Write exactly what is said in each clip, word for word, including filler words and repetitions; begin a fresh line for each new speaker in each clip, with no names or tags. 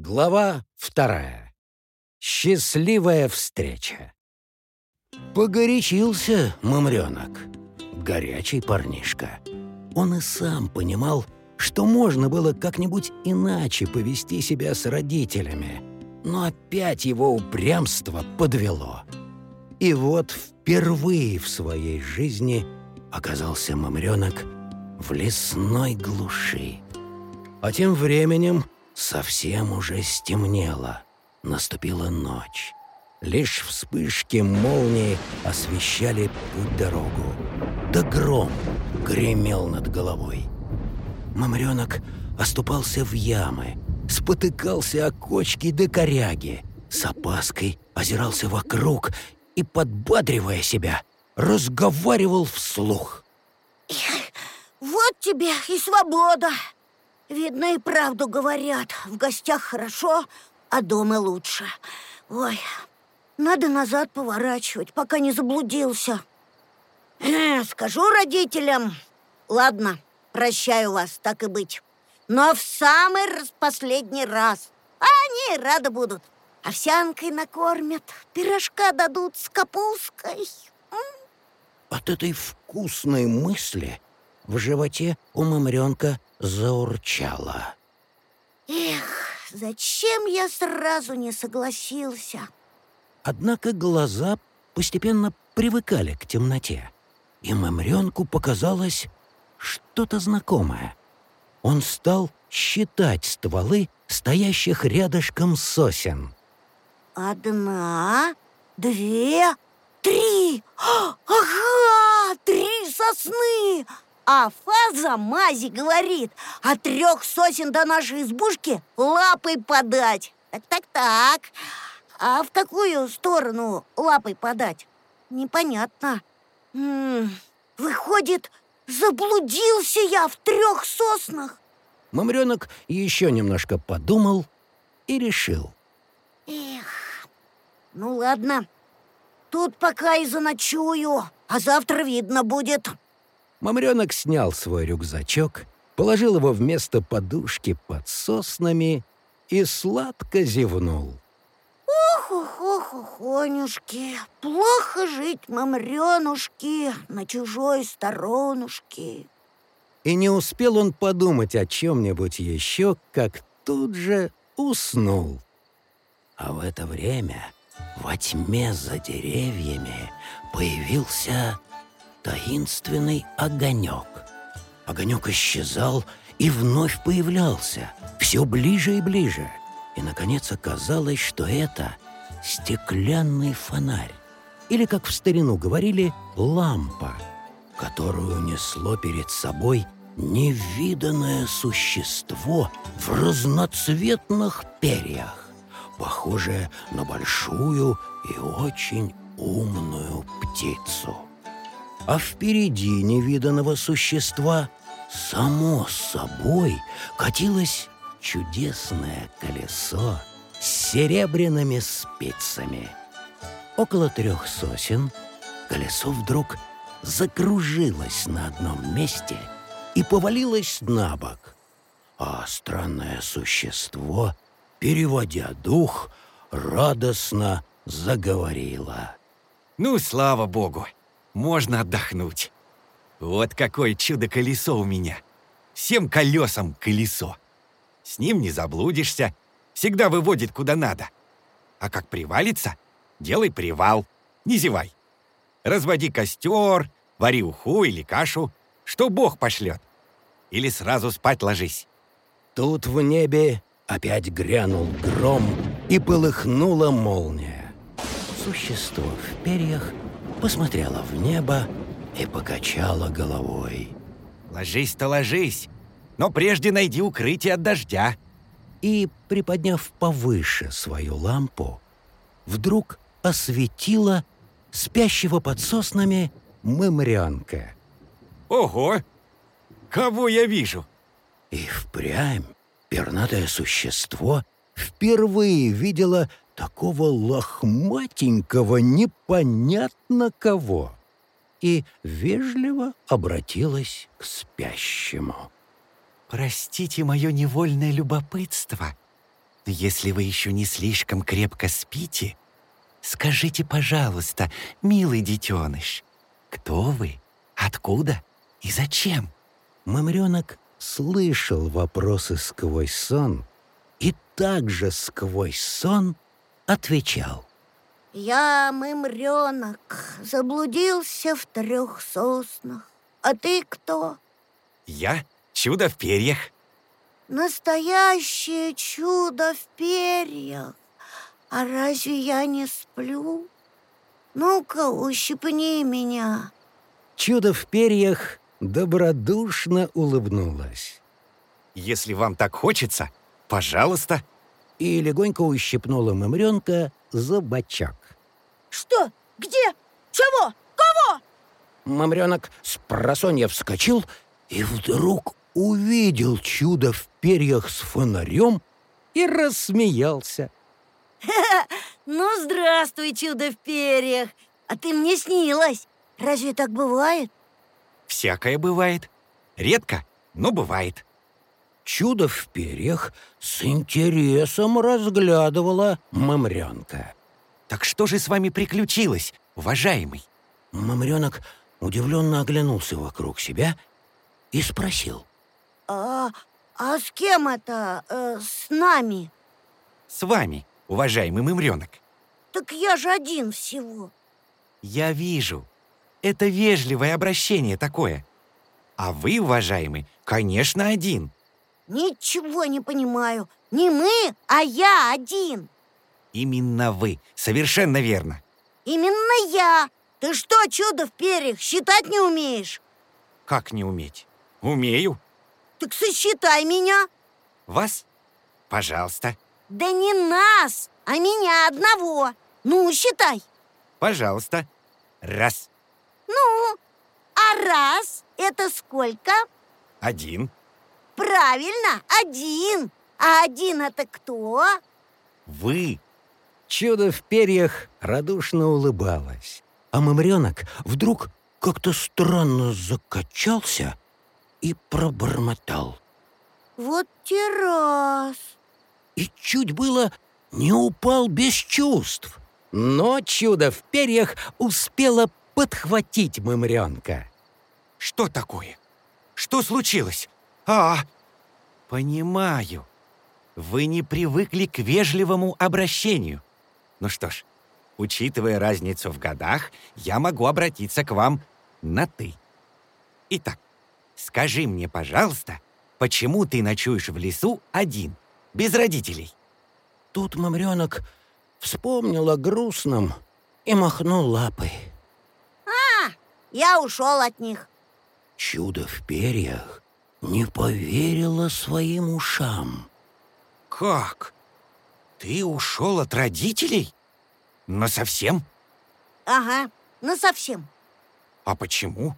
Глава вторая. Счастливая встреча. Погорячился мамрёнок. Горячий парнишка. Он и сам понимал, что можно было как-нибудь иначе повести себя с родителями, но опять его упрямство подвело. И вот впервые в своей жизни оказался мамрёнок в лесной глуши. А тем временем совсем уже стемнело. Наступила ночь. Лишь вспышки молнии освещали путь-дорогу. Да гром гремел над головой. Мамрёнок оступался в ямы, спотыкался о кочки да коряги, с опаской озирался вокруг и, подбадривая себя, разговаривал вслух.
«Вот тебе и свобода! Видно, и правду говорят. В гостях хорошо, а дома лучше. Ой, надо назад поворачивать, пока не заблудился. Э, скажу родителям. Ладно, прощаю вас, так и быть. Но в самый раз последний раз. А они рады будут. Овсянкой накормят, пирожка дадут с капусткой.
От этой вкусной мысли в животе у мамрёнка заурчало.
Эх, зачем я сразу не согласился?
Однако глаза постепенно привыкали к темноте, и мамрёнку показалось что-то знакомое. Он стал считать стволы стоящих рядышком сосен.
Одна, две, три! Ага, три сосны! А фаза мази говорит, от трех сосен до нашей избушки лапой подать. Так-так-так. А в какую сторону лапой подать? Непонятно. М-м, выходит, заблудился я в трех соснах.
Мамрёнок еще немножко подумал и решил.
Эх, ну ладно. Тут пока и заночую, а завтра видно будет.
Мамрёнок снял свой рюкзачок, положил его вместо подушки под соснами и сладко зевнул.
Ох-ох-ох-охонюшки, плохо жить, мамрёнушки, на чужой сторонушке.
И не успел он подумать о чем-нибудь еще, как тут же уснул. А в это время во тьме за деревьями появился таинственный огонек. Огонек исчезал и вновь появлялся, все ближе и ближе. И, наконец, оказалось, что это стеклянный фонарь, или, как в старину говорили, лампа, которую несло перед собой невиданное существо в разноцветных перьях, похожее на большую и очень умную птицу. А впереди невиданного существа само собой катилось чудесное колесо с серебряными спицами. Около трех сосен колесо вдруг закружилось на одном месте и повалилось на бок, а странное существо, переводя дух, радостно заговорило.
Ну, слава богу, можно отдохнуть. Вот какое чудо-колесо у меня. Всем колесам колесо. С ним не заблудишься, всегда выводит куда надо. А как привалится, делай привал, не зевай. Разводи костер, вари уху или кашу, что Бог пошлет. Или сразу спать ложись.
Тут в небе опять грянул гром и полыхнула молния. Существо в перьях посмотрело в небо и покачало головой.
Ложись-то ложись, но прежде найди укрытие от дождя.
И, приподняв повыше свою лампу, вдруг осветила спящего под соснами мамрёнка.
Ого! Кого я вижу?
И впрямь пернатое существо впервые видело такого лохматенького непонятно кого и вежливо обратилась к спящему.
Простите мое невольное любопытство, Если вы еще не слишком крепко спите, скажите, пожалуйста, милый детеныш, кто вы, откуда и зачем?
Мамренок слышал вопросы сквозь сон и также сквозь сон отвечал.
Я мымренок, заблудился в трех соснах. А ты кто?
Я чудо в перьях.
Настоящее чудо в перьях. А разве я не сплю? Ну-ка, ущипни меня.
Чудо в перьях добродушно улыбнулась
Если вам так хочется, пожалуйста.
и легонько ущипнула мамренка за бочок.
Что? Где? Чего? Кого?
Мамренок с просонья вскочил и вдруг увидел чудо в перьях с фонарем и рассмеялся.
Ну, здравствуй, чудо в перьях. А ты мне снилась. Разве так бывает?
Всякое бывает. Редко, но бывает.
Чудо в перьях с интересом разглядывала мамренка.
Так что же с вами приключилось, уважаемый?
Мамренок удивленно оглянулся вокруг себя и спросил.
А, а с кем это? Э, с нами?
С вами, уважаемый мымренок.
Так я же один всего.
Я вижу. Это вежливое обращение такое. А вы, уважаемый, конечно, один.
Ничего не понимаю. Не мы, а я один.
Именно вы. Совершенно верно.
Именно я. Ты что, чудо в перьях, считать не умеешь?
Как не уметь? Умею.
Так сосчитай меня.
Вас? Пожалуйста.
Да не нас, а меня одного. Ну, считай.
Пожалуйста. Раз.
Ну, а раз — это сколько?
Один.
Правильно, один. А один — это кто?
Вы.
Чудо в перьях радушно улыбалось, а мамренок вдруг как-то странно закачался и пробормотал.
Вот те раз.
И чуть было не упал без чувств. Но чудо в перьях успело подхватить мамренка.
Что такое? Что случилось? А, понимаю. Вы не привыкли к вежливому обращению. Ну что ж, учитывая разницу в годах, я могу обратиться к вам на «ты». Итак, скажи мне, пожалуйста, почему ты ночуешь в лесу один, без родителей?
Тут мамренок вспомнил о грустном и махнул лапой.
Я ушел от них.
Чудо в перьях не поверило своим ушам.
Как? Ты ушел от родителей? Насовсем?
Ага, насовсем.
А почему?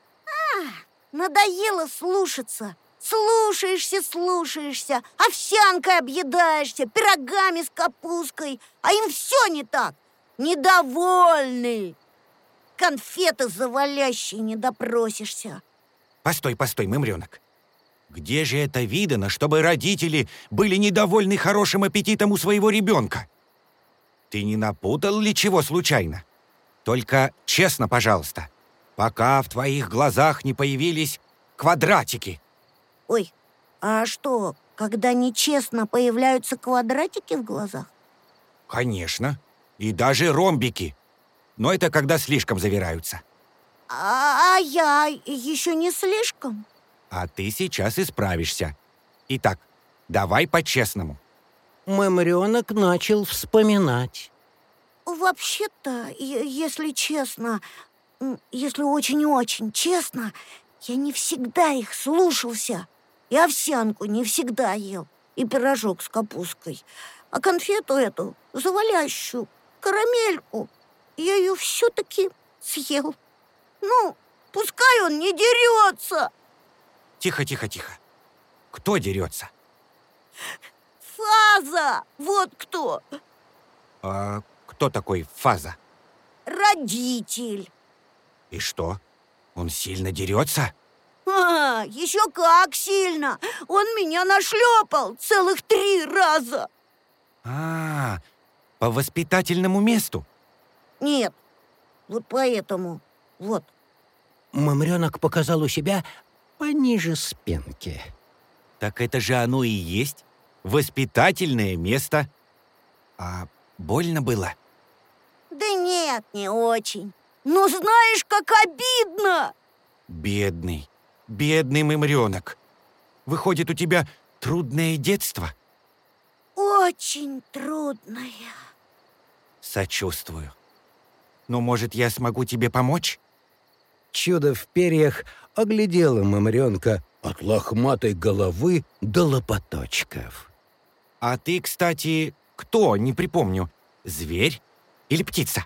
Надоело слушаться. Слушаешься, слушаешься, овсянкой объедаешься, пирогами с капусткой, а им все не так. Недовольны. Конфеты завалящие не допросишься.
Постой, постой, мымренок. Где же это видано, чтобы родители были недовольны хорошим аппетитом у своего ребенка? Ты не напутал ли чего случайно? Только честно, пожалуйста, пока в твоих глазах не появились квадратики.
Ой, а что, когда нечестно появляются квадратики в глазах?
Конечно, и даже ромбики. Но это когда слишком завираются.
А, а я еще не слишком?
А ты сейчас исправишься. Итак, давай по-честному.
Мамренок начал вспоминать.
Вообще-то, е- если честно, м, если очень-очень честно, я не всегда их слушался. И овсянку не всегда ел, и пирожок с капусткой. А конфету эту, завалящую, карамельку, я ее все-таки съел. Ну, пускай он не дерется.
Тихо, тихо, тихо. Кто дерется?
Фаза, вот кто.
А кто такой Фаза?
Родитель.
И что? Он сильно дерется?
А, еще как сильно! Он меня нашлепал целых три раза.
А, по воспитательному месту?
Нет, вот поэтому. Вот.
Мамренок показал у себя пониже спинки.
Так это же оно и есть. Воспитательное место. А больно было?
Да нет, не очень. Но знаешь, как обидно!
Бедный, бедный мымренок. Выходит, у тебя трудное детство?
Очень трудное.
Сочувствую. Но, может, я смогу тебе помочь?
Чудо в перьях оглядело мамренка от лохматой головы до лопаточков.
А ты, кстати, кто, не припомню, зверь или птица?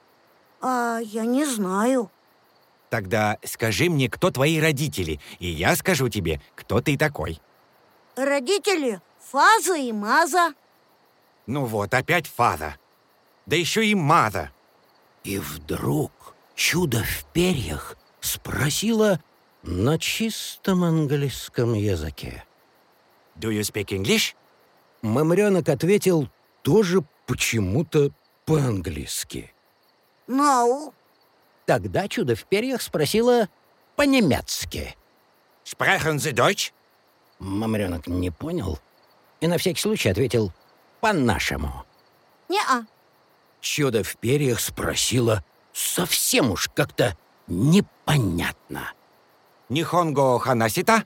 А я не знаю.
Тогда скажи мне, кто твои родители, и я скажу тебе, кто ты такой.
Родители Фаза и Маза.
Ну вот, опять Фаза. Да еще и Маза.
И вдруг чудо в перьях спросила на чистом английском языке.
Do you speak English?
Мамренок ответил тоже почему-то по-английски.
No.
Тогда чудо в перьях спросила по-немецки.
Sprechen Sie Deutsch?
Мамренок не понял и на всякий случай ответил по-нашему.
Не-а.
Чудо в перьях спросила совсем уж как-то непонятно.
Нихонго ханасита?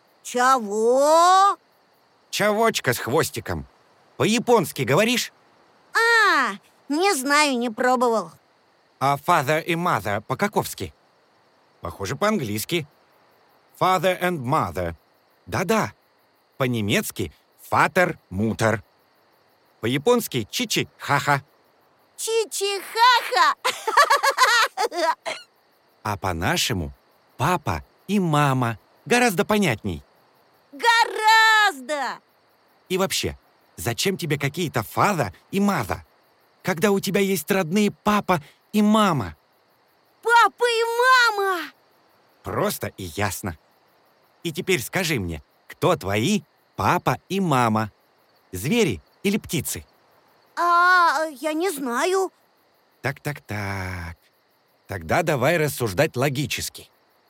Чего?
Чавочка с хвостиком. По-японски говоришь?
А, не знаю, не пробовал.
А father и mother по-каковски? Похоже, по-английски. Father and mother. Да-да. По-немецки Vater, Mutter. По-японски чичи-хаха.
Чичи-ха-ха.
А по-нашему папа и мама. Гораздо понятней.
Гораздо.
И вообще, зачем тебе какие-то father и mother, когда у тебя есть родные папа и мама?
Папа и мама.
Просто и ясно. И теперь скажи мне, кто твои папа и мама? Звери или птицы?
А, я не знаю.
Так-так-так. Тогда давай рассуждать логически.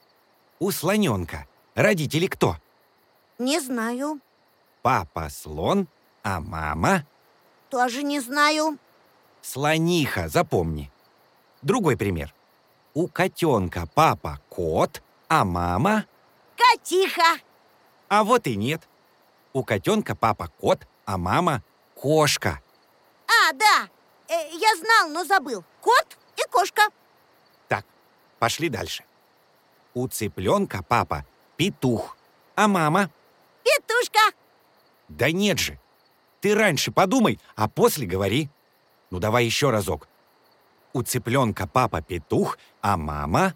У слоненка родители кто?
Не знаю.
Папа слон, а мама
Тоже не знаю.
слониха, запомни. Другой пример. У котенка папа кот, а мама...
Котиха.
А вот и нет. У котенка папа кот, а мама кошка.
А, да. Э, я знал, но забыл. Кот и кошка.
Так, пошли дальше. У цыпленка папа петух, а мама...
Петушка.
Да нет же. Ты раньше подумай, а после говори. Ну давай еще разок. У цыпленка папа петух, а мама...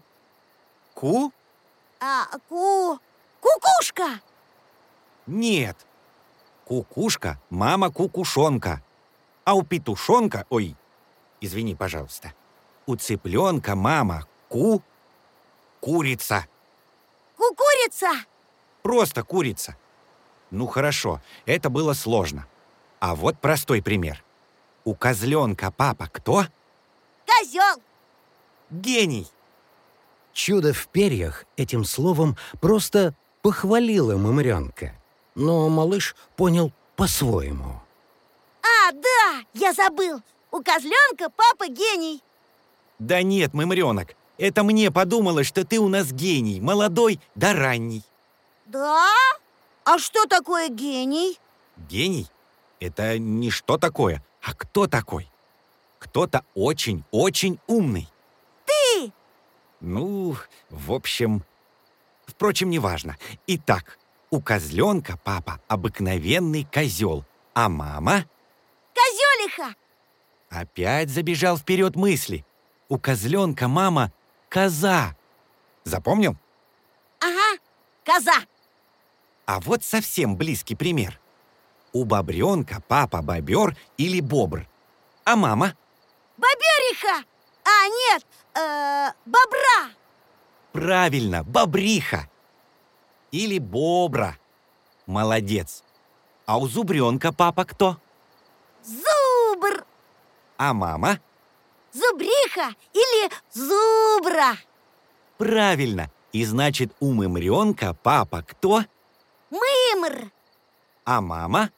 Ку?
А, ку... Кукушка.
Нет. Кукушка, мама кукушонка. А у петушонка... Ой, извини, пожалуйста. У цыпленка мама ку... Курица.
Кукурица.
Просто курица. Ну хорошо, это было сложно. А вот простой пример. У козленка папа кто?
Козел.
Гений.
Чудо в перьях этим словом просто похвалило мамренка. Но малыш понял по-своему.
А, да, я забыл. У козленка папа гений.
Да нет, мымренок, это мне подумалось, что ты у нас гений, молодой да ранний.
Да? А что такое гений?
Гений — это не что такое, а кто такой. Кто-то очень-очень умный.
Ты!
Ну, в общем... Впрочем, неважно. Итак, у козленка папа обыкновенный козел, а мама...
Козелиха.
Опять забежал вперед мысли. У козленка мама коза. Запомнил?
Ага, коза.
А вот совсем близкий пример. У бобренка папа бобер или бобр, а мама...
Бобериха. А, нет, э, бобра.
Правильно, бобриха. Или бобра. Молодец. А у зубренка папа кто?
Зубр.
А мама?
Зубриха или зубра?
Правильно. И значит, у мымренка папа кто?
Мымр.
А мама?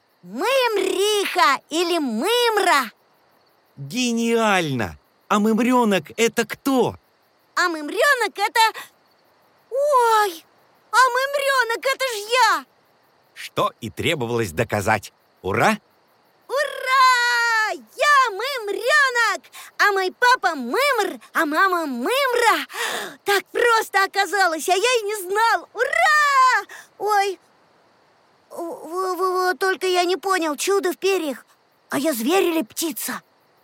Мымриха или мымра.
Гениально! А мымренок это кто?
А мымренок это... Ой, а мымренок это ж я!
Что и требовалось доказать. Ура!
Ура! Я мымренок! А мой папа мымр, а мама мымра. Так просто оказалось, а я и не знал. Ура! Ой, во-во-во, только я не понял, чудо в перьях. А я зверь или птица?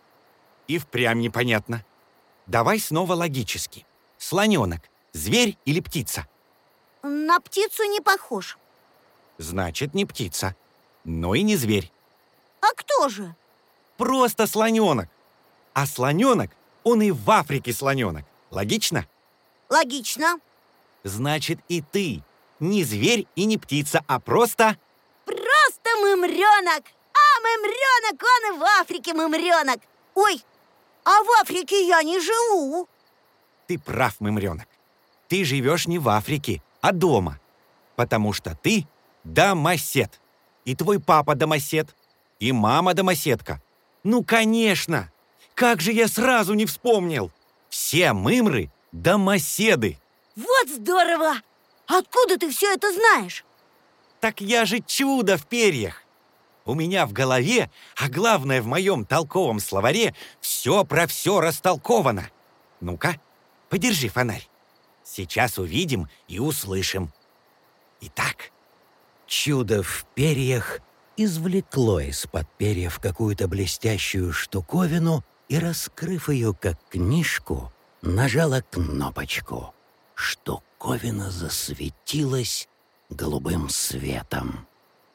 И впрямь непонятно. Давай снова логически. Слоненок – зверь или птица?
На птицу не похож.
Значит, не птица, но и не зверь.
А кто же?
Просто слоненок. А слоненок, он и в Африке слоненок. Логично?
Логично.
Значит, и ты не зверь и не птица, а просто...
Просто мымренок. А мымренок, он и в Африке мымренок. Ой, а в Африке я не живу.
Ты прав, мымренок. Ты живешь не в Африке, а дома. Потому что ты домосед. И твой папа домосед, и мама домоседка. Ну, конечно! Как же я сразу не вспомнил! Все мымры – домоседы.
Вот здорово! Откуда ты все это знаешь?
Так я же чудо в перьях. У меня в голове, а главное в моем толковом словаре, все про все растолковано. Ну-ка, подержи фонарь. Сейчас увидим и услышим. Итак,
Чудо в перьях извлекло из-под перьев какую-то блестящую штуковину и, раскрыв ее как книжку, нажало кнопочку. Штуковина засветилась голубым светом.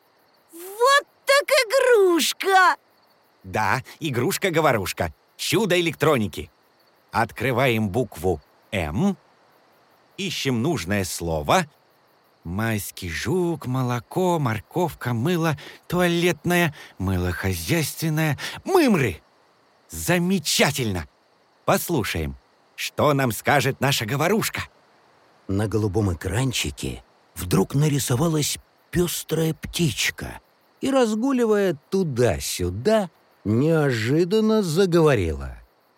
Вот так игрушка!
да, игрушка-говорушка, чудо электроники. Открываем букву «М», ищем нужное слово. Майский жук, молоко, морковка, мыло, туалетное, мыло хозяйственное, мымры. Замечательно! Послушаем, что нам скажет наша говорушка.
На голубом экранчике вдруг нарисовалась пестрая птичка и, разгуливая туда-сюда, неожиданно заговорила.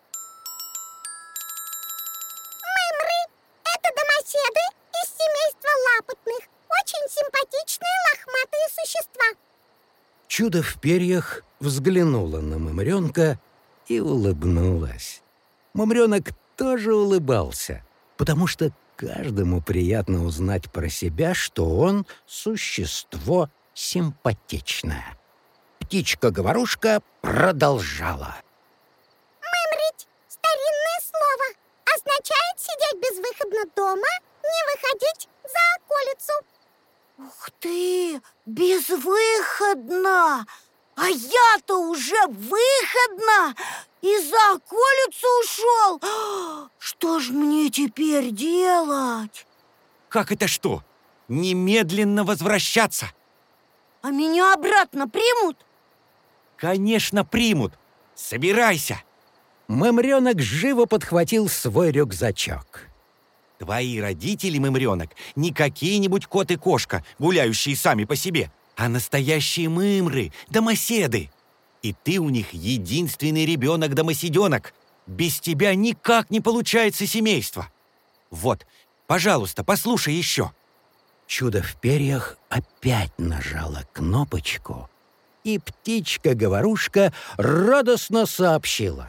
Это домоседы из семейства лапотных. Очень симпатичные лохматые существа.
Чудо в перьях взглянула на мымренка и улыбнулась. Мымренок тоже улыбался, потому что каждому приятно узнать про себя, что он существо симпатичное. Птичка-говорушка продолжала.
Мымрить – старинное слово. Означает сидеть безвыходно дома, не выходить за околицу. Ух ты, безвыходно! А я-то уже выходно и за околицу ушел. Что ж мне теперь делать?
Как это что? Немедленно возвращаться?
А меня обратно примут?
Конечно, примут. Собирайся.
Мымренок живо подхватил свой рюкзачок.
Твои родители, мымренок, не какие-нибудь кот и кошка, гуляющие сами по себе, а настоящие мымры, домоседы. И ты у них единственный ребенок-домоседенок. Без тебя никак не получается семейство. Вот, пожалуйста, послушай еще.
Чудо в перьях опять нажала кнопочку, и птичка-говорушка радостно сообщила.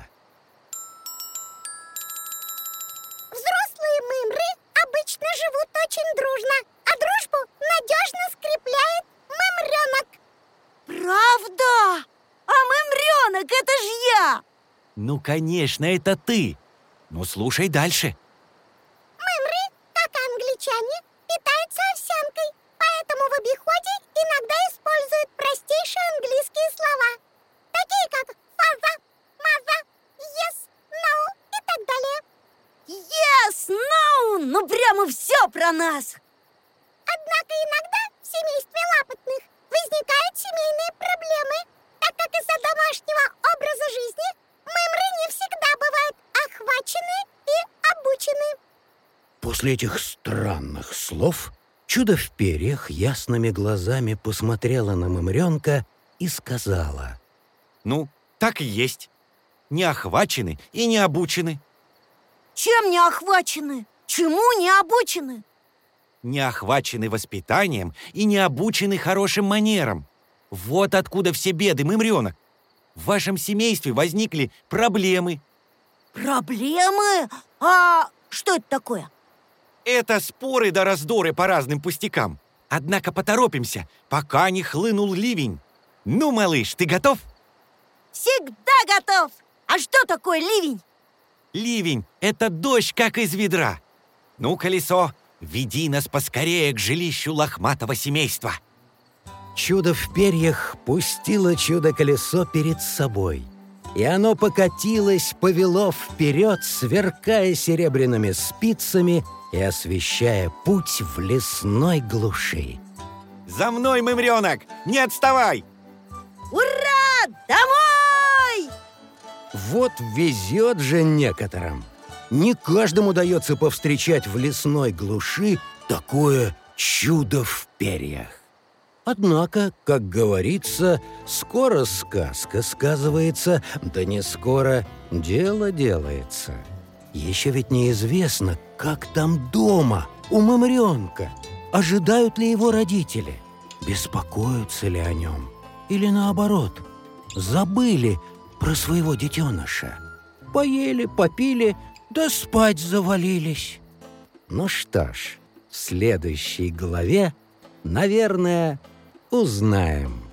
Взрослые мымры обычно живут очень дружно, а дружбу надежно скрепляет мымренок. Правда? А мымренок — это ж я!
Ну, конечно, это ты. Ну, слушай дальше.
Мымры, как и англичане, питаются овсянкой, поэтому в обиходе иногда используют простейшие английские слова, такие как father, mother, yes, no и так далее. Yes, no, ну прямо все про нас. Однако иногда в семействе лапотных возникают семейные проблемы, так как из-за домашнего образа жизни
После этих странных слов чудо в перьях ясными глазами посмотрела на мымренка и сказала:
Ну, так и есть. Не охвачены и не обучены.
Чем не охвачены? Чему не обучены?
Не охвачены воспитанием и не обучены хорошим манерам. Вот откуда все беды, мымренок. В вашем семействе возникли проблемы.
Проблемы? А что это такое?
Это споры да раздоры по разным пустякам. Однако поторопимся, пока не хлынул ливень. Ну, малыш, ты готов?
Всегда готов! А что такое ливень?
Ливень — это дождь, как из ведра. Ну, колесо, веди нас поскорее к жилищу лохматого семейства.
Чудо в перьях пустило чудо-колесо перед собой, и оно покатилось, повело вперед, сверкая серебряными спицами и освещая путь в лесной глуши.
За мной, мымренок, не отставай!
Ура! Домой!
Вот везет же некоторым. Не каждому удается повстречать в лесной глуши такое чудо в перьях. Однако, как говорится, скоро сказка сказывается, да не скоро дело делается. Еще ведь неизвестно, как там дома у мымренка. Ожидают ли его родители? Беспокоятся ли о нем? Или наоборот, забыли про своего детеныша? Поели, попили, да спать завалились. Ну что ж, в следующей главе, наверное, узнаем.